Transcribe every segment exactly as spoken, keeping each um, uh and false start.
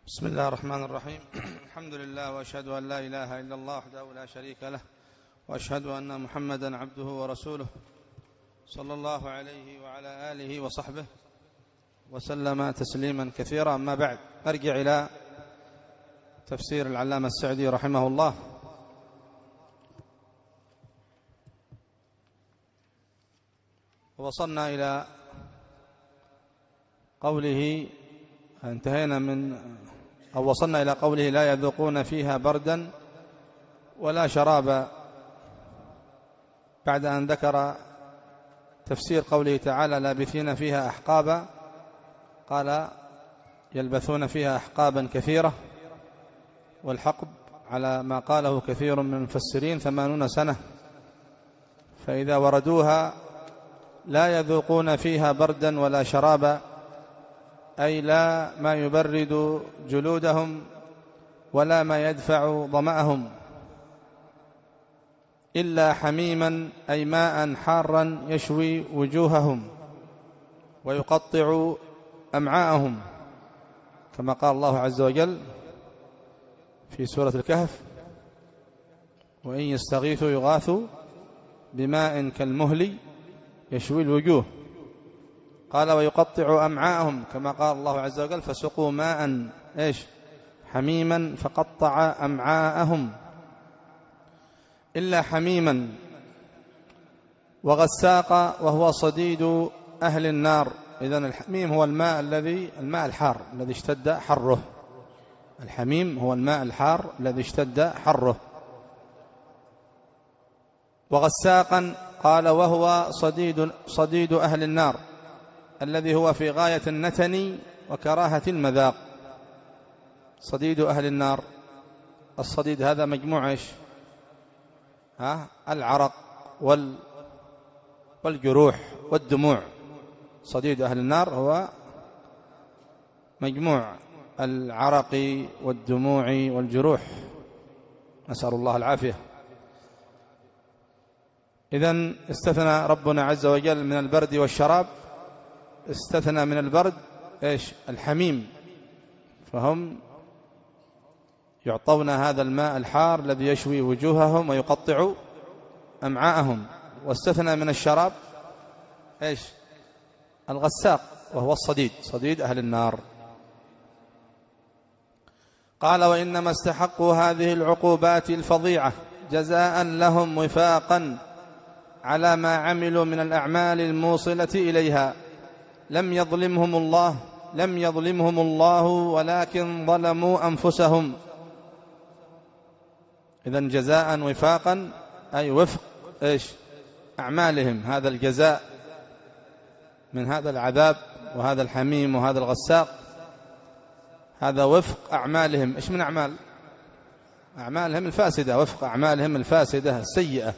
بسم الله الرحمن الرحيم. الحمد لله، وأشهد أن لا إله إلا الله وحده لا شريك له، وأشهد أن محمدا عبده ورسوله صلى الله عليه وعلى آله وصحبه وسلم تسليما كثيرا. أما بعد، أرجع إلى تفسير العلامة السعدي رحمه الله. ووصلنا إلى قوله، انتهينا من أو وصلنا إلى قوله: لا يذوقون فيها بردا ولا شرابا، بعد أن ذكر تفسير قوله تعالى: لابثين فيها أحقابا. قال: يلبثون فيها أحقابا كثيرة، والحقب على ما قاله كثير من المفسرين ثمانون سنة. فإذا وردوها لا يذوقون فيها بردا ولا شرابا، أي لا ما يبرد جلودهم ولا ما يدفع ظمأهم، إلا حميما، أي ماء حارا يشوي وجوههم ويقطع أمعاءهم، كما قال الله عز وجل في سورة الكهف: وإن يستغيثوا يغاثوا بماء كالمهل يشوي الوجوه. قال: ويقطع أمعاءهم، كما قال الله عز وجل: فسقوا ماء إيش حميما فقطع أمعاءهم. إلا حميما. وغساق، وهو صديد أهل النار. إذن الحميم هو الماء الذي الماء الحار الذي اشتد حره. الحميم هو الماء الحار الذي اشتد حره. وغساقا قال: وهو صديد صديد أهل النار، الذي هو في غاية النتن وكراهة المذاق. صديد أهل النار، الصديد هذا مجموع إيش؟ ها؟ العرق وال والجروح والدموع. صديد أهل النار هو مجموع العرق والدموع والجروح، نسأل الله العافية. إذن استثنى ربنا عز وجل من البرد والشراب، استثنى من البرد إيش؟ الحميم، فهم يعطون هذا الماء الحار الذي يشوي وجوههم ويقطع أمعاءهم. واستثنى من الشراب إيش؟ الغساق، وهو الصديد، صديد أهل النار. قال: وإنما استحقوا هذه العقوبات الفظيعة جزاء لهم وفاقا على ما عملوا من الأعمال الموصلة إليها. لم يظلمهم الله لم يظلمهم الله ولكن ظلموا أنفسهم. إذن جزاء وفاقا، أي وفق إيش؟ أعمالهم. هذا الجزاء من هذا العذاب وهذا الحميم وهذا الغساق، هذا وفق أعمالهم. إيش من أعمال؟ أعمالهم الفاسدة، وفق أعمالهم الفاسدة السيئة،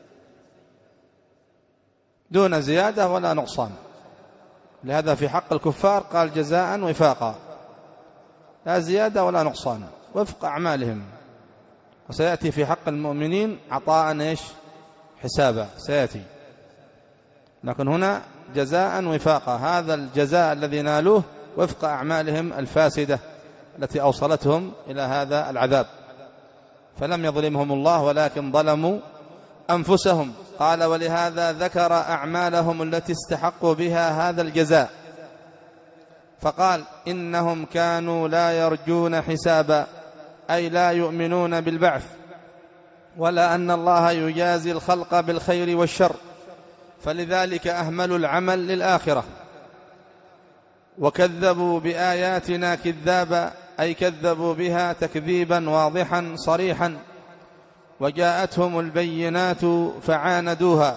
دون زيادة ولا نقصان. لهذا في حق الكفار قال: جزاء وفاقا، لا زيادة ولا نقصان، وفق أعمالهم. وسيأتي في حق المؤمنين عطاء إيش؟ حسابا، سيأتي. لكن هنا جزاء وفاقا، هذا الجزاء الذي نالوه وفق أعمالهم الفاسدة التي أوصلتهم إلى هذا العذاب. فلم يظلمهم الله ولكن ظلموا أنفسهم. قال: ولهذا ذكر أعمالهم التي استحقوا بها هذا الجزاء، فقال: إنهم كانوا لا يرجون حسابا، أي لا يؤمنون بالبعث، ولا أن الله يجازي الخلق بالخير والشر، فلذلك أهملوا العمل للآخرة، وكذبوا بآياتنا كذابا، أي كذبوا بها تكذيبا واضحا صريحا، وجاءتهم البينات فعاندوها.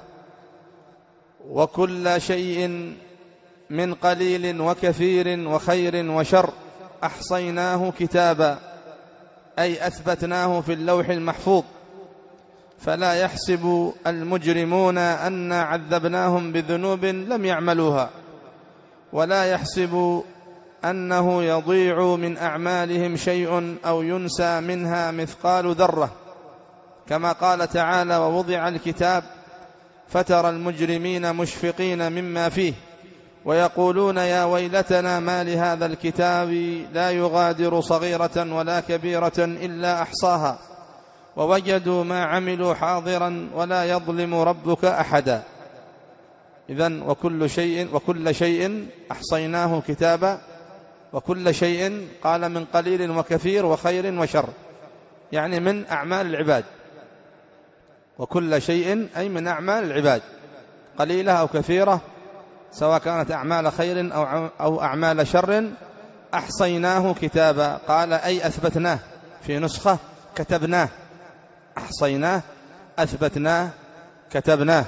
وكل شيء من قليل وكثير وخير وشر أحصيناه كتابا، أي أثبتناه في اللوح المحفوظ. فلا يحسب المجرمون أن عذبناهم بذنوب لم يعملوها، ولا يحسب أنه يضيع من أعمالهم شيء أو ينسى منها مثقال ذرة، كما قال تعالى: ووضع الكتاب فترى المجرمين مشفقين مما فيه ويقولون يا ويلتنا ما لهذا الكتاب لا يغادر صغيرة ولا كبيرة إلا أحصاها ووجدوا ما عملوا حاضرا ولا يظلم ربك أحدا. إذن وكل شيء وكل شيء أحصيناه كتابا، وكل شيء قال من قليل وكثير وخير وشر، يعني من أعمال العباد. وكل شيء أي من أعمال العباد قليلة أو كثيرة، سواء كانت أعمال خير أو أعمال شر، أحصيناه كتابا. قال أي أثبتناه، في نسخة كتبناه، أحصيناه أثبتناه كتبناه.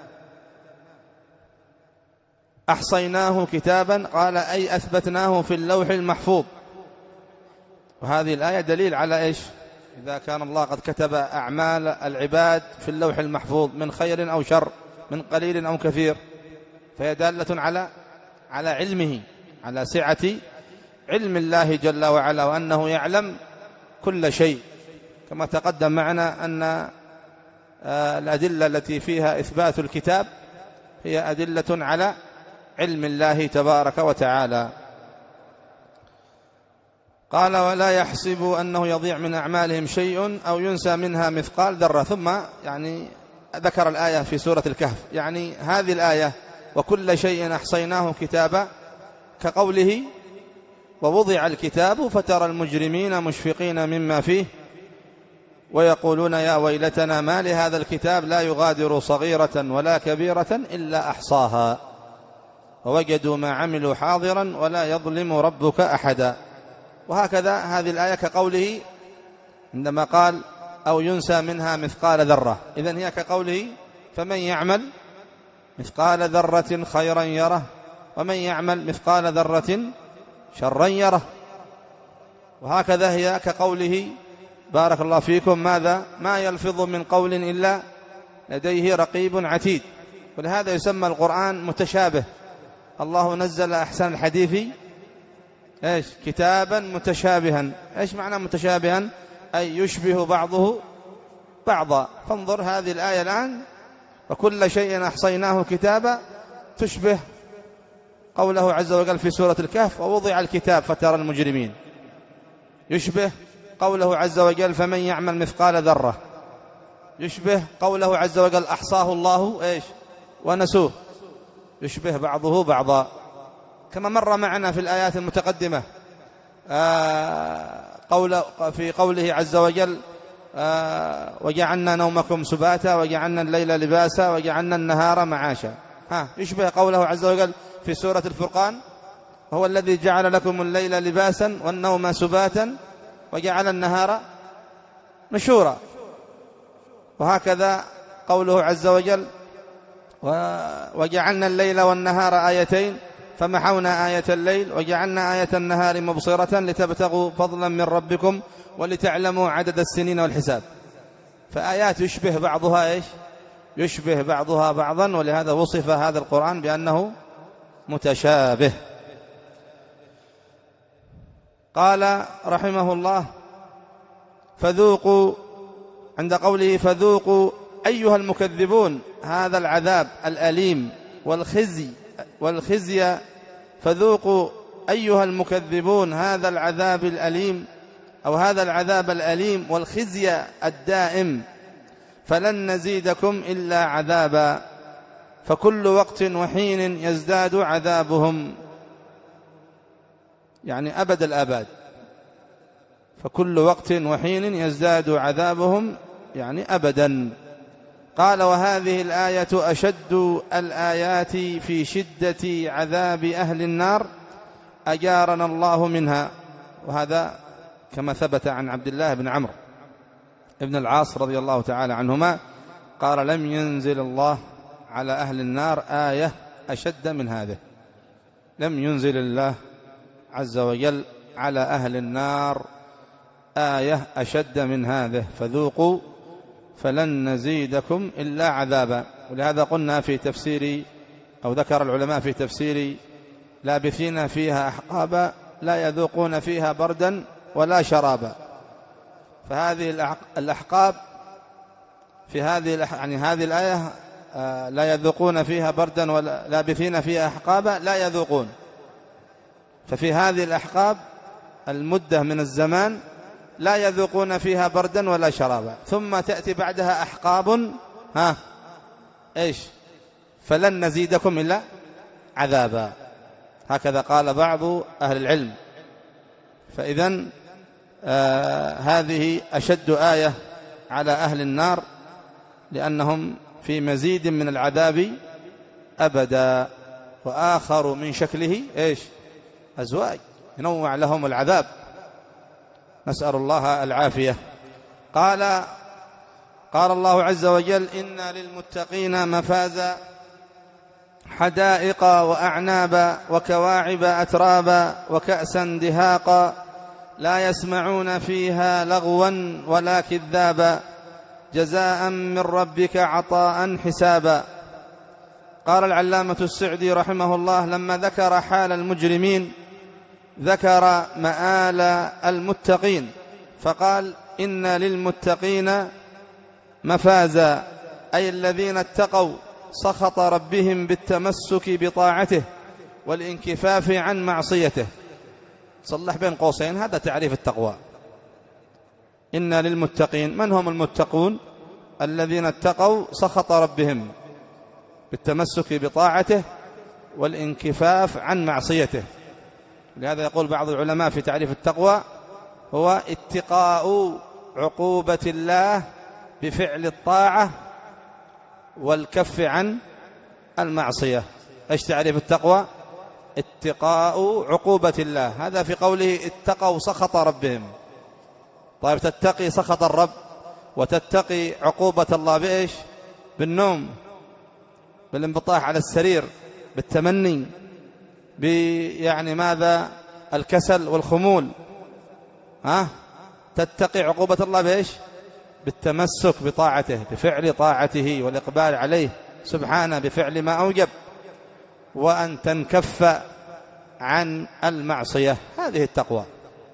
أحصيناه كتابا قال أي أثبتناه في اللوح المحفوظ. وهذه الآية دليل على إيش؟ إذا كان الله قد كتب أعمال العباد في اللوح المحفوظ من خير أو شر، من قليل أو كثير، فهي دالة على على علمه، على سعة علم الله جل وعلا، وأنه يعلم كل شيء. كما تقدم معنا أن الأدلة التي فيها إثبات الكتاب هي أدلة على علم الله تبارك وتعالى. قال ولا يحسب أنه يضيع من أعمالهم شيء أو ينسى منها مثقال ذرة. ثم يعني ذكر الآية في سورة الكهف، يعني هذه الآية وكل شيء أحصيناه كتابا كقوله ووضع الكتاب فترى المجرمين مشفقين مما فيه ويقولون يا ويلتنا ما لهذا الكتاب لا يغادر صغيرة ولا كبيرة إلا أحصاها ووجدوا ما عملوا حاضرا ولا يظلم ربك أحدا. وهكذا هذه الآية كقوله عندما قال أو ينسى منها مثقال ذرة، إذن هي كقوله فمن يعمل مثقال ذرة خيرا يره ومن يعمل مثقال ذرة شرا يره. وهكذا هي كقوله بارك الله فيكم ماذا ما يلفظ من قول إلا لديه رقيب عتيد. ولهذا يسمى القرآن متشابه. الله نزل أحسن الحديث إيش كتابا متشابها. إيش معنى متشابها؟ أي يشبه بعضه بعضا. فانظر هذه الآية الآن وكل شيء أحصيناه كتابا تشبه قوله عز وجل في سورة الكهف ووضع الكتاب فترى المجرمين، يشبه قوله عز وجل فمن يعمل مثقال ذرة، يشبه قوله عز وجل أحصاه الله إيش ونسوه، يشبه بعضه بعضا. كما مر معنا في الآيات المتقدمة آه قول في قوله عز وجل آه وجعلنا نومكم سباتا وجعلنا الليل لباسا وجعلنا النهار معاشا. ها يشبه قوله عز وجل في سورة الفرقان هو الذي جعل لكم الليل لباسا والنوم سباتا وجعل النهار نشورا. وهكذا قوله عز وجل وجعلنا الليل والنهار آيتين فمحونا آية الليل وجعلنا آية النهار مبصرة لتبتغوا فضلا من ربكم ولتعلموا عدد السنين والحساب. فآيات يشبه بعضها إيش يشبه بعضها بعضا، ولهذا وصف هذا القرآن بأنه متشابه. قال رحمه الله فذوقوا عند قوله فذوقوا أيها المكذبون هذا العذاب الأليم والخزي والخزي فذوقوا أيها المكذبون هذا العذاب الأليم أو هذا العذاب الأليم والخزي الدائم فلن نزيدكم إلا عذابا فكل وقت وحين يزداد عذابهم، يعني أبد الآباد. فكل وقت وحين يزداد عذابهم يعني أبدا. قال وهذه الآية أشد الآيات في شدة عذاب أهل النار أجارنا الله منها. وهذا كما ثبت عن عبد الله بن عمرو ابن العاص رضي الله تعالى عنهما قال لم ينزل الله على أهل النار آية أشد من هذه. لم ينزل الله عز وجل على أهل النار آية أشد من هذه فذوقوا فلن نزيدكم إلا عذابا. ولهذا قلنا في تفسير أو ذكر العلماء في تفسير لابثين فيها أحقابا لا يذوقون فيها بردا ولا شرابا. فهذه الأحقاب في هذه يعني هذه الآية لا يذوقون فيها بردا ولا لابثين فيها أحقابا، لا يذوقون. ففي هذه الأحقاب المدة من الزمان لا يذوقون فيها بردا ولا شرابا، ثم تأتي بعدها أحقاب ها إيش فلن نزيدكم إلا عذابا. هكذا قال بعض أهل العلم. فإذن آه هذه أشد آية على أهل النار، لأنهم في مزيد من العذاب أبدا. وآخر من شكله إيش أزواج، ينوع لهم العذاب، نسأل الله العافية. قال قال الله عز وجل: إن للمتقين مفازا حدائق وأعنابا وكواعب أترابا وكأسا دهاقا لا يسمعون فيها لغوا ولا كذابا جزاء من ربك عطاء حسابا. قال العلامة السعدي رحمه الله لما ذكر حال المجرمين ذكر مآل المتقين، فقال: إن للمتقين مفازا، أي الذين اتقوا سخط ربهم بالتمسك بطاعته والانكفاف عن معصيته. صلح بين قوسين، هذا تعريف التقوى. إن للمتقين، من هم المتقون؟ الذين اتقوا سخط ربهم بالتمسك بطاعته والانكفاف عن معصيته. لهذا يقول بعض العلماء في تعريف التقوى: هو اتقاء عقوبة الله بفعل الطاعة والكف عن المعصية. ايش تعريف التقوى؟ اتقاء عقوبة الله. هذا في قوله اتقوا سخط ربهم. طيب، تتقي سخط الرب وتتقي عقوبة الله بإيش؟ بالنوم، بالانبطاح على السرير، بالتمني، يعني ماذا؟ الكسل والخمول. ها؟ تتقي عقوبة الله بإيش؟ بالتمسك بطاعته، بفعل طاعته والإقبال عليه سبحانه بفعل ما أوجب، وأن تنكف عن المعصية. هذه التقوى،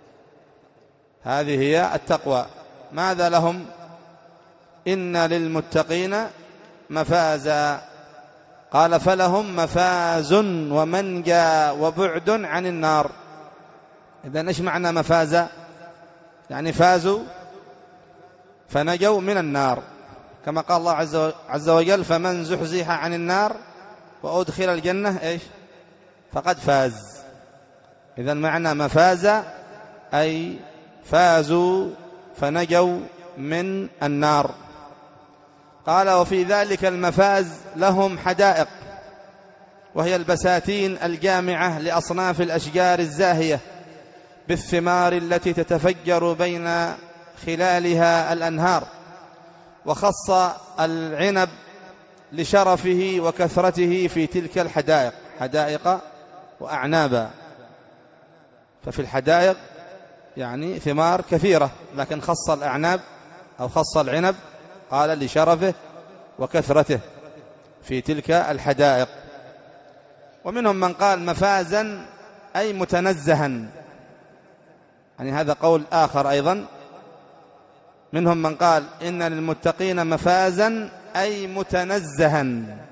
هذه هي التقوى. ماذا لهم؟ إن للمتقين مفازا. قال: فلهم مفاز ومنجى وبعد عن النار. إذن إيش معنى مفازا؟ يعني فازوا فنجوا من النار، كما قال الله عز وجل: فمن زحزح عن النار وأدخل الجنة إيش فقد فاز. إذن معنى مفازا أي فازوا فنجوا من النار. قال: وفي ذلك المفاز لهم حدائق، وهي البساتين الجامعة لأصناف الأشجار الزاهية بالثمار التي تتفجر بين خلالها الأنهار. وخص العنب لشرفه وكثرته في تلك الحدائق، حدائق وأعنابا. ففي الحدائق يعني ثمار كثيرة، لكن خص الأعناب أو خص العنب قال لشرفه وكثرته في تلك الحدائق. ومنهم من قال مفازا أي متنزها، يعني هذا قول آخر أيضا. منهم من قال إن للمتقين مفازا أي متنزها.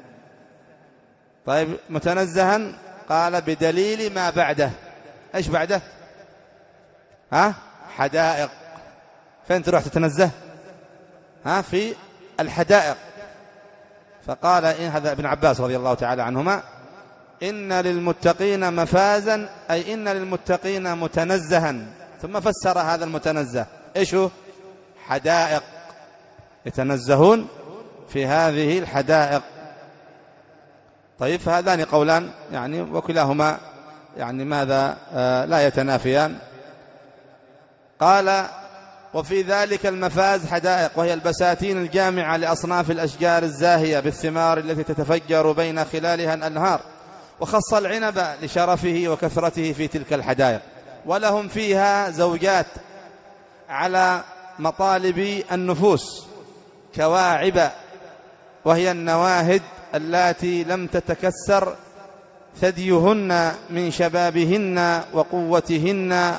طيب، متنزها قال بدليل ما بعده. إيش بعده؟ ها؟ حدائق. فين تروح تتنزه؟ ها؟ في الحدائق. فقال إن هذا ابن عباس رضي الله تعالى عنهما: إن للمتقين مفازا أي إن للمتقين متنزها. ثم فسر هذا المتنزه إيش هو؟ حدائق، يتنزهون في هذه الحدائق. طيب، فهذان قولان يعني وكلاهما يعني ماذا آه لا يتنافيان. قال: وفي ذلك المفاز حدائق، وهي البساتين الجامعة لأصناف الأشجار الزاهية بالثمار التي تتفجر بين خلالها الأنهار. وخص العنب لشرفه وكثرته في تلك الحدائق. ولهم فيها زوجات على مطالب النفوس، كواعب، وهي النواهد اللاتي لم تتكسر ثديهن من شبابهن وقوتهن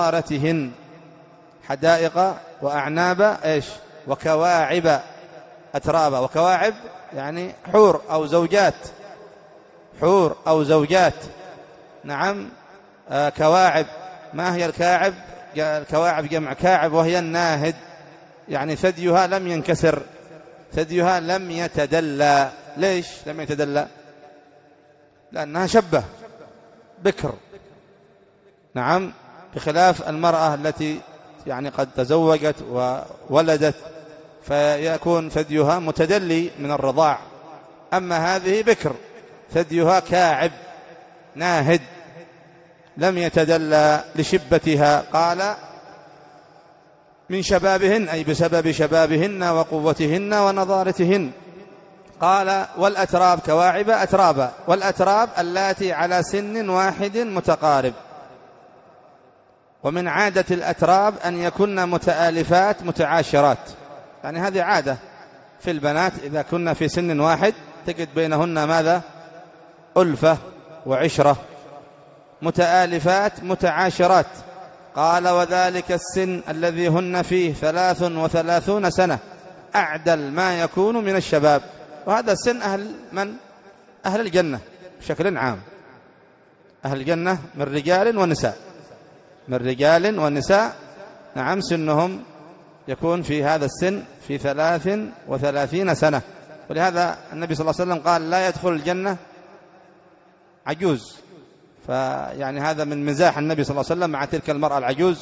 ونضارتهن. حدائق وأعناب إيش؟ وكواعب أترابا. وكواعب يعني حور أو زوجات، حور أو زوجات. نعم. آه كواعب. ما هي الكاعب؟ الكواعب جمع كاعب، وهي الناهد، يعني ثديها لم ينكسر، ثديها لم يتدلى. ليش لم يتدلى؟ لأنها شبه بكر. نعم. بخلاف المرأة التي يعني قد تزوجت وولدت فيكون ثديها متدلي من الرضاع، أما هذه بكر ثديها كاعب ناهد لم يتدلى لشبتها. قال من شبابهن، أي بسبب شبابهن وقوتهن ونضارتهن. قال والأتراب كواعب أترابا، والأتراب اللاتي على سن واحد متقارب. ومن عادة الأتراب أن يكن متآلفات متعاشرات، يعني هذه عادة في البنات إذا كنا في سن واحد تجد بينهن ماذا؟ ألفة وعشرة، متآلفات متعاشرات. قال وذلك السن الذي هن فيه ثلاث وثلاثون سنة أعدل ما يكون من الشباب. وهذا سن أهل من؟ أهل الجنة بشكل عام. أهل الجنة من رجال ونساء، من رجال ونساء. نعم. سنهم يكون في هذا السن في ثلاث وثلاثين سنة. ولهذا النبي صلى الله عليه وسلم قال لا يدخل الجنة عجوز. فيعني هذا من مزاح النبي صلى الله عليه وسلم مع تلك المرأة العجوز،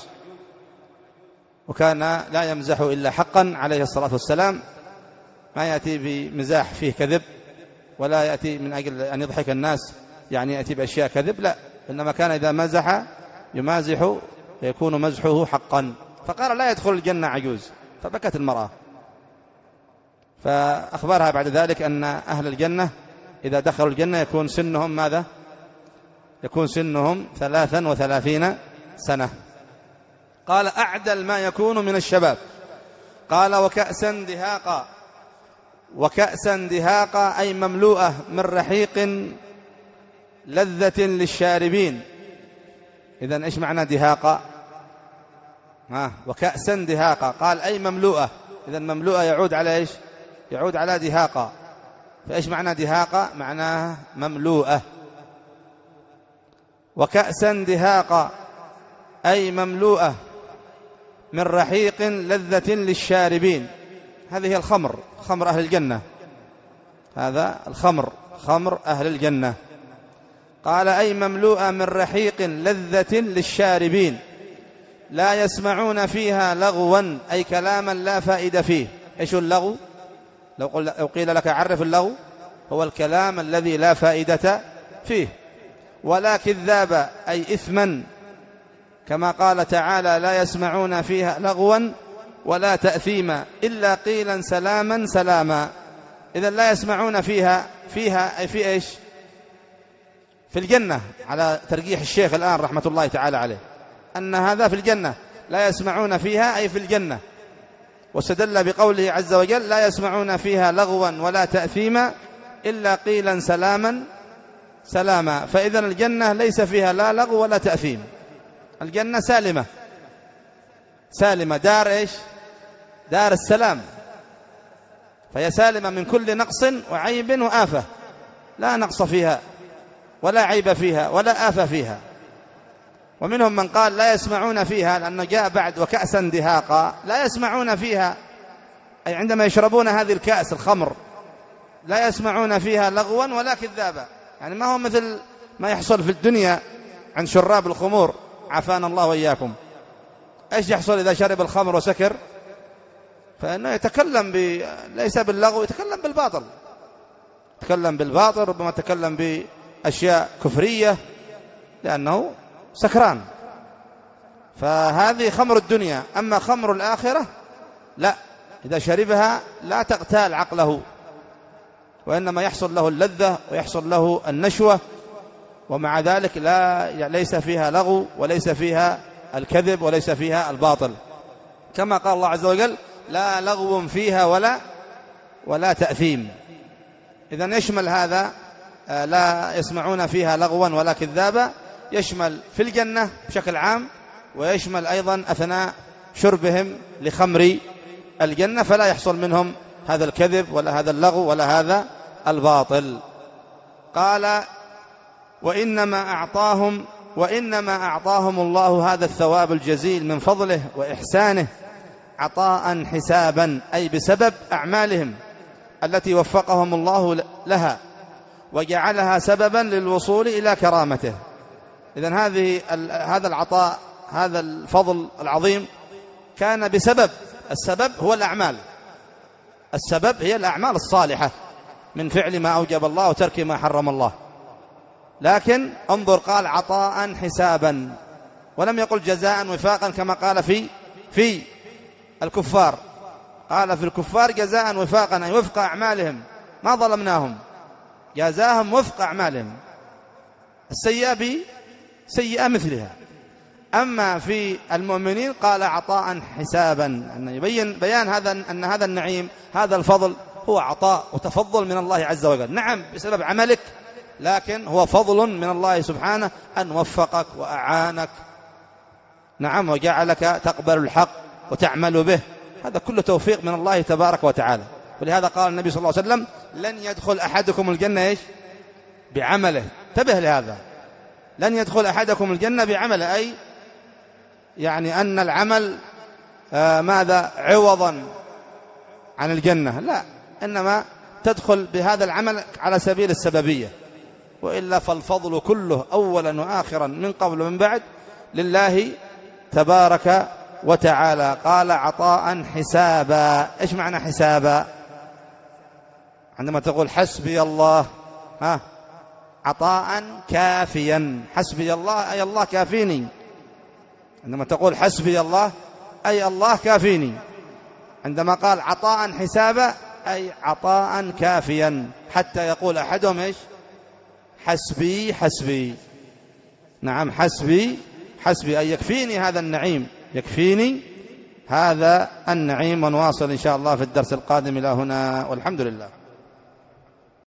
وكان لا يمزح إلا حقا عليه الصلاة والسلام، ما يأتي بمزاح فيه كذب، ولا يأتي من أجل أن يضحك الناس يعني يأتي بأشياء كذب، لا، إنما كان إذا مزح يمازح يكون مزحه حقا. فقال لا يدخل الجنة عجوز، فبكت المرأة. فأخبرها بعد ذلك أن أهل الجنة إذا دخلوا الجنة يكون سنهم ماذا؟ يكون سنهم ثلاثا وثلاثين سنة. قال أعدل ما يكون من الشباب. قال وكأسا دهاقا، وكأسا دهاقا أي مملوءة من رحيق لذة للشاربين. إذن إيش معنى دهاقا؟ ها وكأسا دهاقا قال أي مملوءة. إذن مملوءة يعود على إيش؟ يعود على دهاقا. فإيش معنى دهاقا؟ معناها مملوءة. وكأسا دهاقا أي مملوءة من رحيق لذة للشاربين. هذه هي الخمر، خمر أهل الجنة، هذا الخمر، خمر أهل الجنة. قال أي مملوءة من رحيق لذة للشاربين لا يسمعون فيها لغوا أي كلاما لا فائدة فيه. إيش اللغو؟ لو قيل لك عرف اللغو، هو الكلام الذي لا فائدة فيه. ولا كذابا أي إثما، كما قال تعالى لا يسمعون فيها لغوا ولا تأثيما إلا قيلا سلاما سلاما. إذا لا يسمعون فيها، فيها أي في إيش؟ في الجنة، على ترجيح الشيخ الآن رحمة الله تعالى عليه أن هذا في الجنة، لا يسمعون فيها أي في الجنة. واستدل بقوله عز وجل لا يسمعون فيها لغوا ولا تأثيما إلا قيلا سلاما سلاما. فإذا الجنة ليس فيها لا لغو ولا تأثيم، الجنة سالمة، سالمة، دار إيش؟ دار السلام، فهي سالمة من كل نقص وعيب وآفة، لا نقص فيها ولا عيب فيها ولا آفة فيها. ومنهم من قال لا يسمعون فيها لأنه جاء بعد وكأسا دهاقا، لا يسمعون فيها أي عندما يشربون هذه الكأس الخمر لا يسمعون فيها لغوا ولا كذابا، يعني ما هو مثل ما يحصل في الدنيا عن شراب الخمور، عافانا الله وإياكم. إيش يحصل إذا شرب الخمر وسكر؟ فإنه يتكلم ب... ليس باللغو، يتكلم بالباطل، يتكلم بالباطل، ربما يتكلم بأشياء كفرية لأنه سكران. فهذه خمر الدنيا. أما خمر الآخرة لا، إذا شربها لا تغتال عقله، وإنما يحصل له اللذة ويحصل له النشوة، ومع ذلك لا ليس فيها لغو وليس فيها الكذب وليس فيها الباطل، كما قال الله عز وجل لا لغو فيها ولا ولا تأثيم. إذن يشمل هذا لا يسمعون فيها لغوا ولا كذابا، يشمل في الجنة بشكل عام، ويشمل أيضا أثناء شربهم لخمر الجنة، فلا يحصل منهم هذا الكذب ولا هذا اللغو ولا هذا الباطل. قال وإنما أعطاهم وإنما أعطاهم الله هذا الثواب الجزيل من فضله وإحسانه عطاء حسابا، أي بسبب أعمالهم التي وفقهم الله لها وجعلها سببا للوصول إلى كرامته. إذن هذه هذا العطاء، هذا الفضل العظيم كان بسبب، السبب هو الأعمال، السبب هي الأعمال الصالحة من فعل ما أوجب الله وترك ما حرم الله. لكن انظر، قال عطاء حسابا، ولم يقل جزاء وفاقا كما قال في في الكفار. قال في الكفار جزاء وفاقا، أي وفق أعمالهم، ما ظلمناهم، جزاهم وفق أعمالهم، السيئة بسيئة مثلها. أما في المؤمنين قال عطاء حسابا، أن يبين بيان هذا أن هذا النعيم، هذا الفضل هو عطاء وتفضل من الله عز وجل، نعم بسبب عملك، لكن هو فضل من الله سبحانه أن وفقك وأعانك، نعم، وجعلك تقبل الحق وتعمل به، هذا كله توفيق من الله تبارك وتعالى. ولهذا قال النبي صلى الله عليه وسلم لن يدخل أحدكم الجنة إيش؟ بعمله. انتبه لهذا، لن يدخل أحدكم الجنة بعمله، أي يعني أن العمل آه ماذا عوضا عن الجنة، لا، إنما تدخل بهذا العمل على سبيل السببية، وإلا فالفضل كله أولا وآخرا من قبل ومن بعد لله تبارك وتعالى. قال عطاء حسابا. إيش معنى حسابا؟ عندما تقول حسبي الله، ها، عطاء كافيا، حسبي الله أي الله كافيني. عندما تقول حسبي الله أي الله كافيني. عندما قال عطاء حسابا أي عطاء كافيا، حتى يقول أحدهم إيش؟ حسبي حسبي، نعم، حسبي حسبي، أي يكفيني هذا النعيم، يكفيني هذا النعيم. ونواصل إن شاء الله في الدرس القادم إلى هنا، والحمد لله.